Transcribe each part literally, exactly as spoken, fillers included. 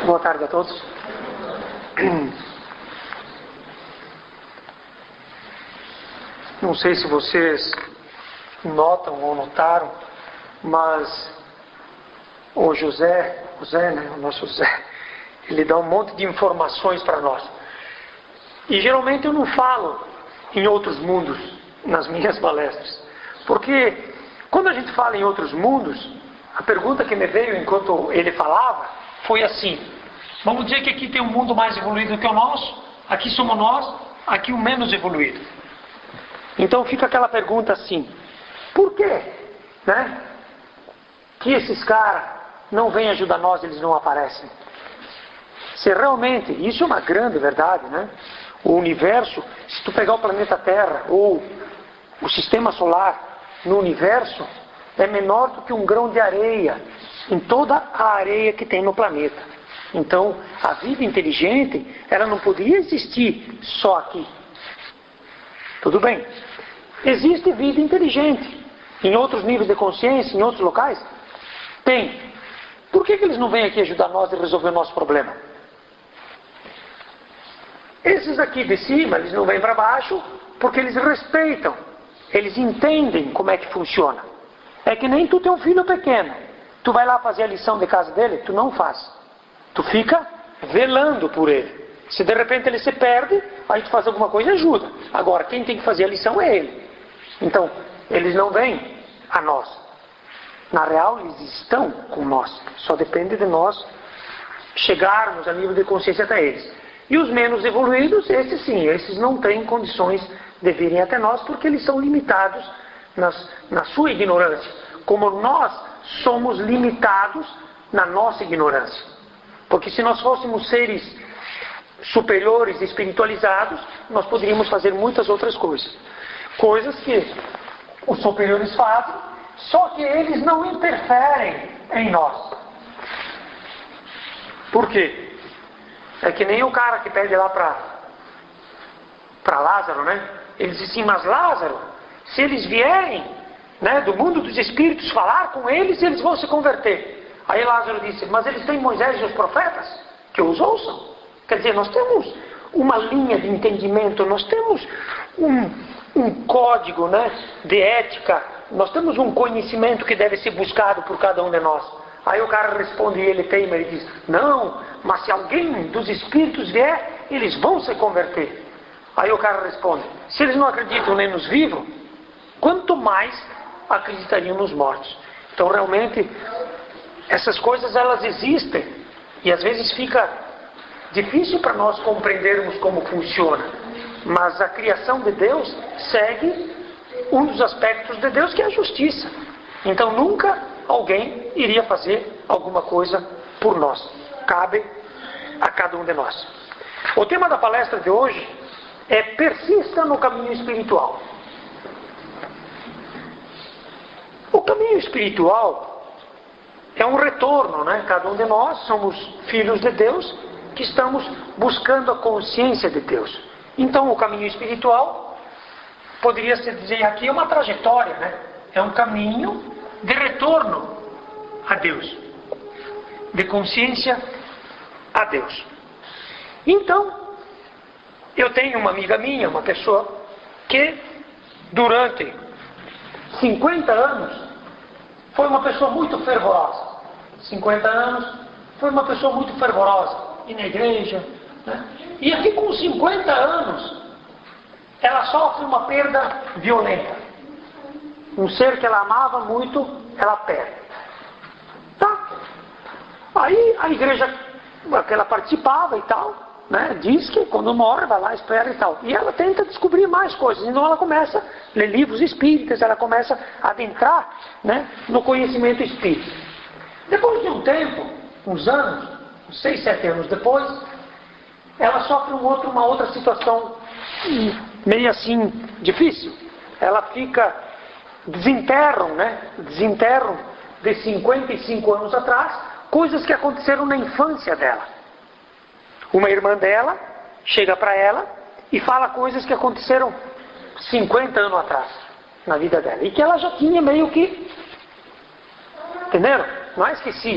Boa tarde a todos. Não sei se vocês notam ou notaram, mas o José, José, né, o nosso José, ele dá um monte de informações para nós. E geralmente eu não falo em outros mundos nas minhas palestras, porque quando a gente fala em outros mundos, a pergunta que me veio enquanto ele falava foi assim: vamos dizer que aqui tem um mundo mais evoluído que o nosso, aqui somos nós, aqui o menos evoluído. Então fica aquela pergunta assim: por quê, né, que esses caras não vêm ajudar nós, eles não aparecem? Se realmente, isso é uma grande verdade, né? O universo, se tu pegar o planeta Terra ou o sistema solar no universo, é menor do que um grão de areia em toda a areia que tem no planeta. Então, a vida inteligente, ela não poderia existir só aqui. Tudo bem. Existe vida inteligente em outros níveis de consciência, em outros locais? Tem. Por que que eles não vêm aqui ajudar nós a resolver o nosso problema? Esses aqui de cima, eles não vêm para baixo porque eles respeitam. Eles entendem como é que funciona. É que nem tu tem um filho pequeno. Tu vai lá fazer a lição de casa dele, tu não faz. Tu fica velando por ele. Se de repente ele se perde, a gente faz alguma coisa e ajuda. Agora, quem tem que fazer a lição é ele. Então, eles não vêm a nós. Na real, eles estão com nós. Só depende de nós chegarmos a nível de consciência até eles. E os menos evoluídos, esses sim, esses não têm condições de virem até nós porque eles são limitados nas, na sua ignorância. Como nós somos limitados na nossa ignorância. Porque se nós fôssemos seres superiores, espiritualizados, nós poderíamos fazer muitas outras coisas. Coisas que os superiores fazem, só que eles não interferem em nós. Por quê? É que nem o cara que pede lá para para Lázaro, né? Ele diz assim: mas Lázaro, se eles vierem, né, do mundo dos espíritos falar com eles, eles vão se converter. Aí Lázaro disse: mas eles têm Moisés e os profetas, que os ouçam. Quer dizer, nós temos uma linha de entendimento, nós temos um, um código, né, de ética, nós temos um conhecimento que deve ser buscado por cada um de nós. Aí o cara responde, e ele teima, ele diz: não, mas se alguém dos espíritos vier, eles vão se converter. Aí o cara responde: se eles não acreditam nem nos vivos, quanto mais acreditariam nos mortos. Então realmente essas coisas elas existem e às vezes fica difícil para nós compreendermos como funciona, mas a criação de Deus segue um dos aspectos de Deus, que é a justiça. Então nunca alguém iria fazer alguma coisa por nós, cabe a cada um de nós. O tema da palestra de hoje é: persista no caminho espiritual. O caminho espiritual é um retorno, né? Cada um de nós somos filhos de Deus que estamos buscando a consciência de Deus. Então o caminho espiritual poderia se dizer aqui é uma trajetória, né? É um caminho de retorno a Deus, de consciência a Deus. Então, eu tenho uma amiga minha, uma pessoa que durante cinquenta anos foi uma pessoa muito fervorosa. cinquenta anos foi uma pessoa muito fervorosa, e na igreja, né? E aqui com cinquenta anos ela sofre uma perda violenta. Um ser que ela amava muito, ela perde. Tá? Aí a igreja que ela participava e tal, né, diz que quando morre vai lá, espera e tal. E ela tenta descobrir mais coisas. Então ela começa a ler livros espíritas, ela começa a adentrar, né, no conhecimento espírita. Depois de um tempo, uns anos, uns seis, sete anos depois, ela sofre um outro, uma outra situação meio assim difícil. Ela fica, desenterram, né, desenterram de cinquenta e cinco anos atrás coisas que aconteceram na infância dela. Uma irmã dela chega para ela e fala coisas que aconteceram cinquenta anos atrás na vida dela. E que ela já tinha meio que... Entenderam? Não é esquecido.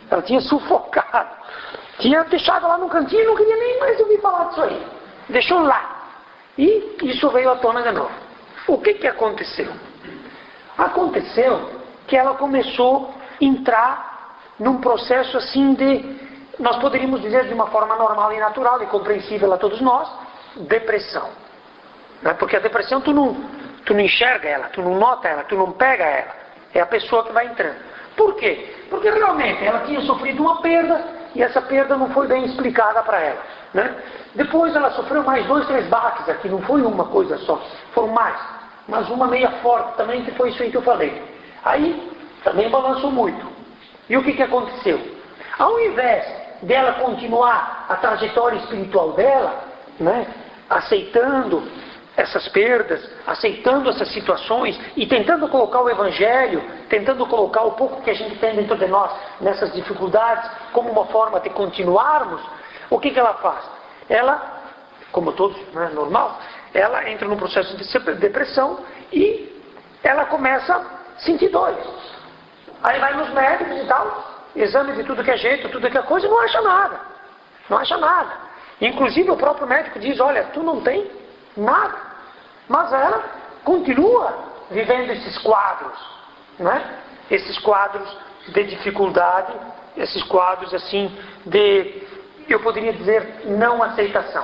Ela tinha sufocado. Tinha deixado lá no cantinho e não queria nem mais ouvir falar disso aí. Deixou lá. E isso veio à tona de novo. O que que aconteceu? Aconteceu que ela começou a entrar num processo assim de, nós poderíamos dizer de uma forma normal e natural e compreensível a todos nós, depressão. Não é? Porque a depressão tu não, tu não enxerga ela, tu não nota ela, tu não pega ela. É a pessoa que vai entrando. Por quê? Porque realmente ela tinha sofrido uma perda e essa perda não foi bem explicada para ela. Né? Depois ela sofreu mais dois, três baques aqui, não foi uma coisa só, foram mais. Mas uma meia forte também, que foi isso aí que eu falei. Aí também balançou muito. E o que que aconteceu? Ao invés dela continuar a trajetória espiritual dela, né, aceitando essas perdas, aceitando essas situações e tentando colocar o Evangelho, tentando colocar o pouco que a gente tem dentro de nós nessas dificuldades como uma forma de continuarmos, o que que ela faz? Ela, como todos, né, normal, ela entra num processo de depressão e ela começa a sentir dores. Aí vai nos médicos e tal, exame de tudo que é jeito, tudo que é coisa, e não acha nada. Não acha nada. Inclusive o próprio médico diz, olha, tu não tem nada. Mas ela continua vivendo esses quadros, né? Esses quadros de dificuldade, esses quadros assim de, eu poderia dizer, não aceitação.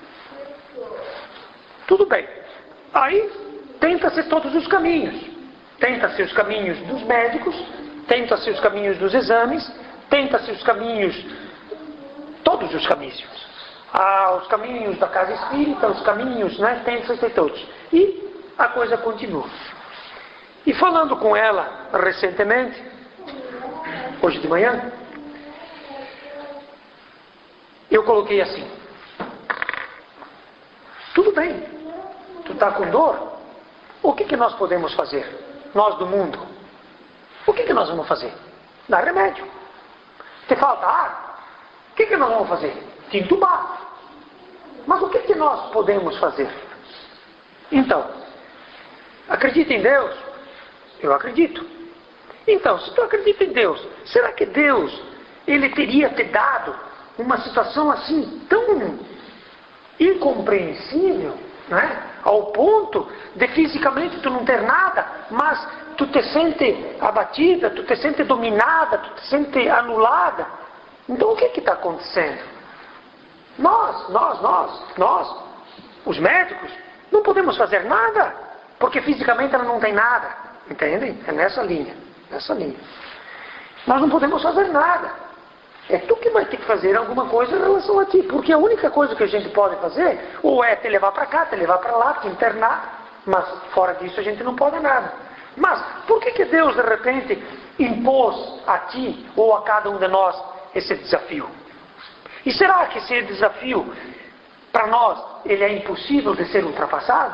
Tudo bem. Aí tenta-se todos os caminhos. Tenta-se os caminhos dos médicos, tenta-se os caminhos dos exames, tenta-se os caminhos, todos os caminhos. Ah, os caminhos da casa espírita, os caminhos, né? Tenta-se todos. E a coisa continua. E falando com ela recentemente, hoje de manhã, eu coloquei assim: tudo bem, tu está com dor? O que que nós podemos fazer? Nós do mundo. O que que nós vamos fazer? Dar remédio. Te falta ar? O que que nós vamos fazer? Te entubar. Mas o que que nós podemos fazer? Então, acredita em Deus? Eu acredito. Então, se tu acredita em Deus, será que Deus, Ele teria te dado uma situação assim tão incompreensível, né? Ao ponto de fisicamente tu não ter nada, mas tu te sente abatida, tu te sente dominada, tu te sente anulada. Então o que que está acontecendo? Nós, nós, nós, nós, os médicos, não podemos fazer nada, porque fisicamente ela não tem nada. Entendem? É nessa linha, nessa linha. Nós não podemos fazer nada. É tu que vai ter que fazer alguma coisa em relação a ti, porque a única coisa que a gente pode fazer, ou é te levar para cá, te levar para lá, te internar, mas fora disso a gente não pode nada. Mas por que que Deus de repente impôs a ti ou a cada um de nós esse desafio? E será que esse desafio, para nós, ele é impossível de ser ultrapassado?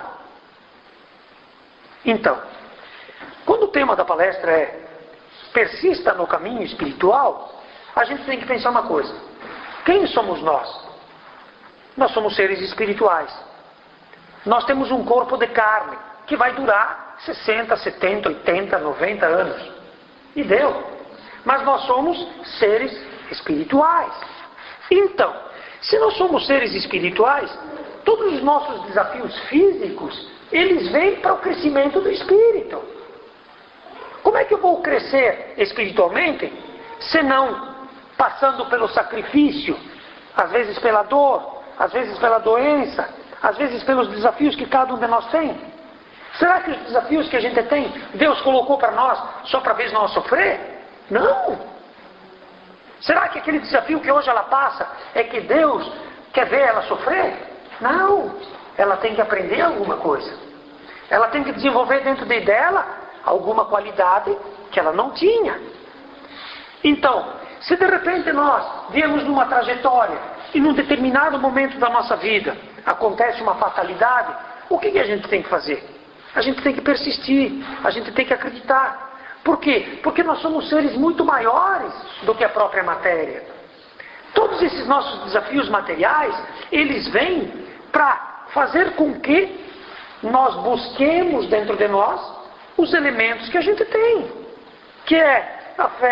Então, quando o tema da palestra é persista no caminho espiritual, a gente tem que pensar uma coisa: quem somos nós? Nós somos seres espirituais. Nós temos um corpo de carne que vai durar sessenta, setenta, oitenta, noventa anos. E deu. Mas nós somos seres espirituais. Então, se nós somos seres espirituais, todos os nossos desafios físicos, eles vêm para o crescimento do espírito. Como é que eu vou crescer espiritualmente, se não passando pelo sacrifício, às vezes pela dor, às vezes pela doença, às vezes pelos desafios que cada um de nós tem? Será que os desafios que a gente tem, Deus colocou para nós só para ver nós sofrer? Não! Será que aquele desafio que hoje ela passa é que Deus quer ver ela sofrer? Não! Ela tem que aprender alguma coisa. Ela tem que desenvolver dentro de dela alguma qualidade que ela não tinha. Então, se de repente nós viemos numa trajetória e num determinado momento da nossa vida acontece uma fatalidade, o que que a gente tem que fazer? A gente tem que persistir, a gente tem que acreditar. Por quê? Porque nós somos seres muito maiores do que a própria matéria. Todos esses nossos desafios materiais, eles vêm para fazer com que nós busquemos dentro de nós os elementos que a gente tem, que é a fé,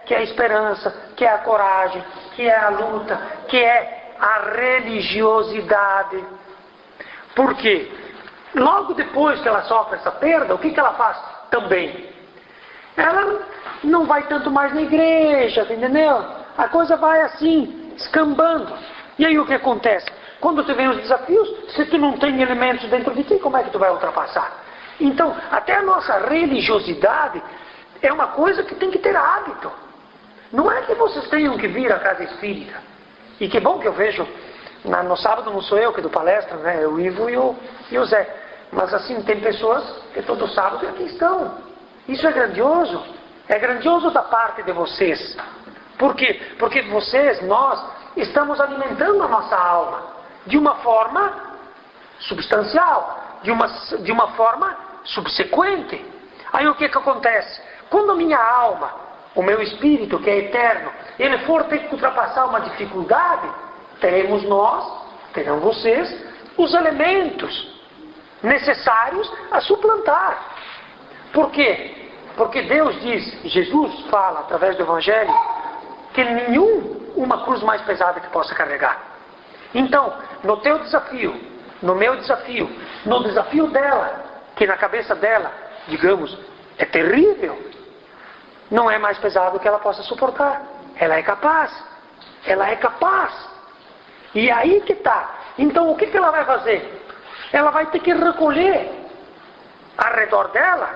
que é a esperança, que é a coragem, que é a luta, que é a religiosidade. Por quê? Logo depois que ela sofre essa perda, o que, que ela faz também? Ela não vai tanto mais na igreja, entendeu? A coisa vai assim, escambando. E aí o que acontece? Quando tu vem os desafios, se tu não tem elementos dentro de ti, como é que tu vai ultrapassar? Então, até a nossa religiosidade é uma coisa que tem que ter hábito. Não é que vocês tenham que vir à casa espírita. E que bom que eu vejo, na, no sábado não sou eu que dou palestra, né? É o Ivo e o, e o Zé. Mas assim, tem pessoas que todo sábado aqui estão. Isso é grandioso. É grandioso da parte de vocês. Por quê? Porque vocês, nós, estamos alimentando a nossa alma de uma forma substancial, de uma, de uma forma subsequente. Aí o que que acontece? Quando a minha alma, o meu espírito, que é eterno, ele for ter que ultrapassar uma dificuldade, teremos nós, terão vocês, os elementos necessários a suplantar. Por quê? Porque Deus diz, Jesus fala através do Evangelho, que nenhum uma cruz mais pesada que possa carregar. Então, no teu desafio, no meu desafio, no desafio dela, que na cabeça dela, digamos, é terrível, não é mais pesado que ela possa suportar. Ela é capaz. Ela é capaz. E aí que está. Então, o que, que ela vai fazer? Ela vai ter que recolher ao redor dela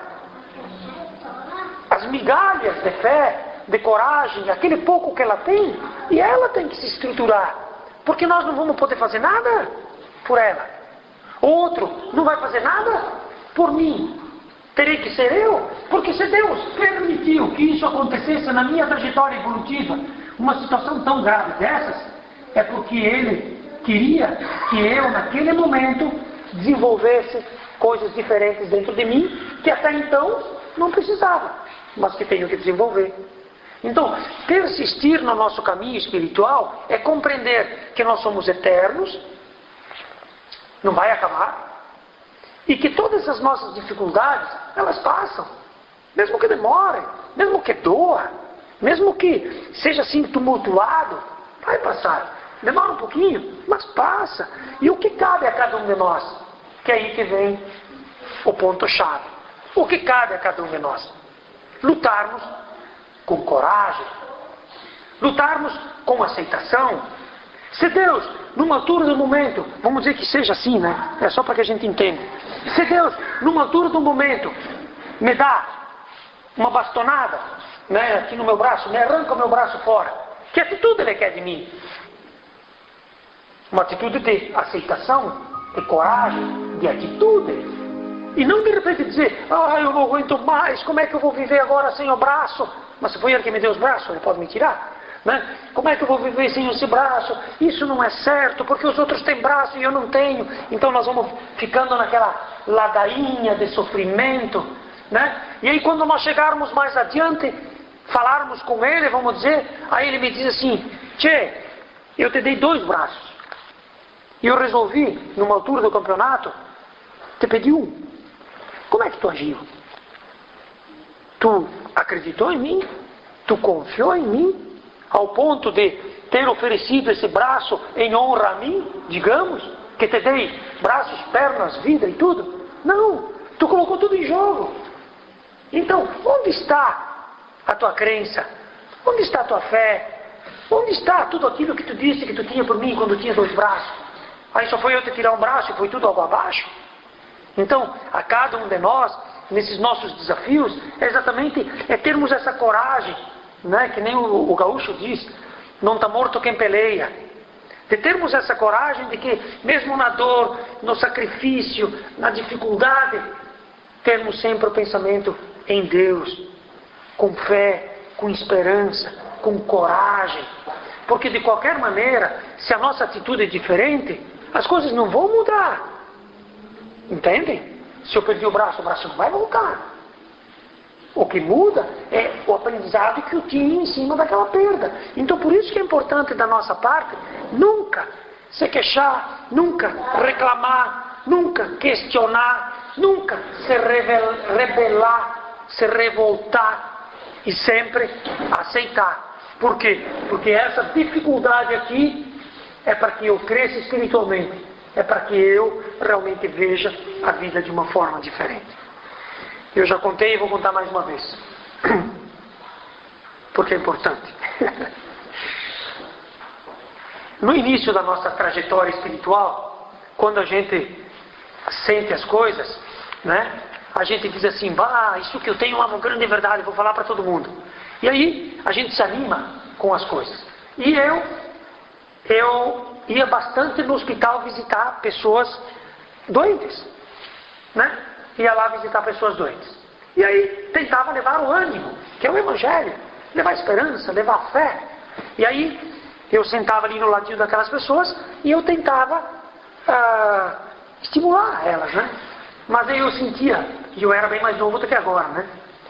as migalhas de fé, de coragem, aquele pouco que ela tem, e ela tem que se estruturar. Porque nós não vamos poder fazer nada por ela. Outro não vai fazer nada por mim. Terei que ser eu, porque se Deus permitiu que isso acontecesse na minha trajetória evolutiva, uma situação tão grave dessas, é porque Ele queria que eu, naquele momento, desenvolvesse coisas diferentes dentro de mim, que até então não precisava, mas que tenho que desenvolver. Então, persistir no nosso caminho espiritual é compreender que nós somos eternos, não vai acabar, e que todas as nossas dificuldades, elas passam. Mesmo que demorem, mesmo que doa, mesmo que seja assim tumultuado, vai passar. Demora um pouquinho, mas passa. E o que cabe a cada um de nós? Que é aí que vem o ponto-chave. O que cabe a cada um de nós? Lutarmos com coragem, lutarmos com aceitação. Se Deus, numa altura do momento, vamos dizer que seja assim, né? É só para que a gente entenda. Se Deus, numa altura do momento, me dá uma bastonada, né, aqui no meu braço, me arranca o meu braço fora, que atitude Ele quer de mim? Uma atitude de aceitação, de coragem, de atitude. E não de repente dizer, ah, eu não aguento mais, como é que eu vou viver agora sem o braço? Mas se foi Ele que me deu os braços, Ele pode me tirar. Né? Como é que eu vou viver sem esse braço? Isso não é certo, porque os outros têm braço e eu não tenho. Então nós vamos ficando naquela ladainha de sofrimento. Né? E aí quando nós chegarmos mais adiante, falarmos com Ele, vamos dizer, aí Ele me diz assim, Tchê, eu te dei dois braços. E eu resolvi, numa altura do campeonato, te pedi um. Como é que tu agiu? Tu acreditou em mim? Tu confiou em mim? Ao ponto de ter oferecido esse braço em honra a mim, digamos, que te dei braços, pernas, vida e tudo? Não, tu colocou tudo em jogo. Então, onde está a tua crença? Onde está a tua fé? Onde está tudo aquilo que tu disse que tu tinha por mim quando tinha dois braços? Aí só foi eu te tirar um braço e foi tudo água abaixo? Então, a cada um de nós, nesses nossos desafios, é exatamente é termos essa coragem, né? Que nem o, o gaúcho diz, não está morto quem peleia. De termos essa coragem de que, mesmo na dor, no sacrifício, na dificuldade, termos sempre o pensamento em Deus, com fé, com esperança, com coragem. Porque de qualquer maneira, se a nossa atitude é diferente, as coisas não vão mudar. Entendem? Se eu perdi o braço, o braço não vai voltar. O que muda é o aprendizado que eu tinha em cima daquela perda. Então por isso que é importante da nossa parte nunca se queixar, nunca reclamar, nunca questionar, nunca se rebelar, se revoltar. e sempre aceitar. Por quê? Porque essa dificuldade aqui é para que eu cresça espiritualmente, é para que eu realmente veja a vida de uma forma diferente. Eu já contei e vou contar mais uma vez, porque é importante. No início da nossa trajetória espiritual, quando a gente sente as coisas, né, a gente diz assim, bah, isso que eu tenho é uma grande verdade, vou falar para todo mundo. E aí a gente se anima com as coisas. E eu, eu ia bastante no hospital visitar pessoas doentes, né? Ia lá visitar pessoas doentes. E aí tentava levar o ânimo, que é o Evangelho, levar esperança, levar fé. E aí eu sentava ali no ladinho daquelas pessoas e eu tentava ah, estimular elas, né? Mas aí eu sentia, e eu era bem mais novo do que agora, né?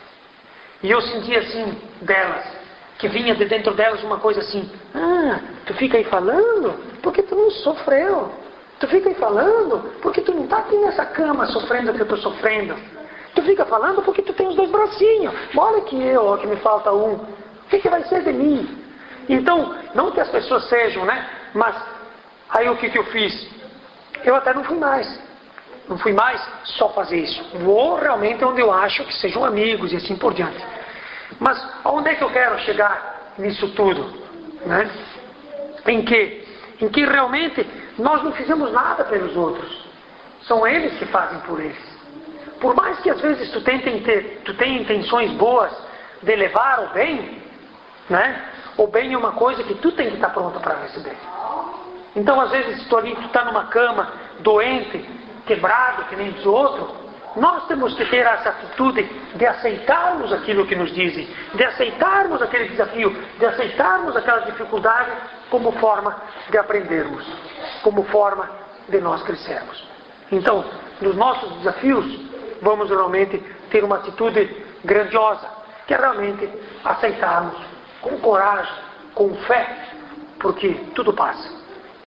E eu sentia assim delas, que vinha de dentro delas uma coisa assim, ah, tu fica aí falando porque tu não sofreu. Tu fica aí falando porque tu não está aqui nessa cama sofrendo o que eu estou sofrendo. Tu fica falando porque tu tem os dois bracinhos. Olha que eu, ó, que me falta um. O que, que vai ser de mim? Então, não que as pessoas sejam, né? Mas aí o que, que eu fiz? Eu até não fui mais. Não fui mais só fazer isso. Vou realmente onde eu acho que sejam amigos e assim por diante. Mas aonde é que eu quero chegar nisso tudo? Né? Em que? Em que realmente nós não fizemos nada pelos outros. São eles que fazem por eles. Por mais que às vezes tu, tentem ter, tu tenha intenções boas de levar o bem, né? O bem é uma coisa que tu tem que estar pronta para receber. Então às vezes tu ali, tu está numa cama, doente, quebrado, que nem os outros, nós temos que ter essa atitude de aceitarmos aquilo que nos dizem, de aceitarmos aquele desafio, de aceitarmos aquela dificuldade como forma de aprendermos, como forma de nós crescermos. Então, nos nossos desafios, vamos realmente ter uma atitude grandiosa, que é realmente aceitarmos com coragem, com fé, porque tudo passa.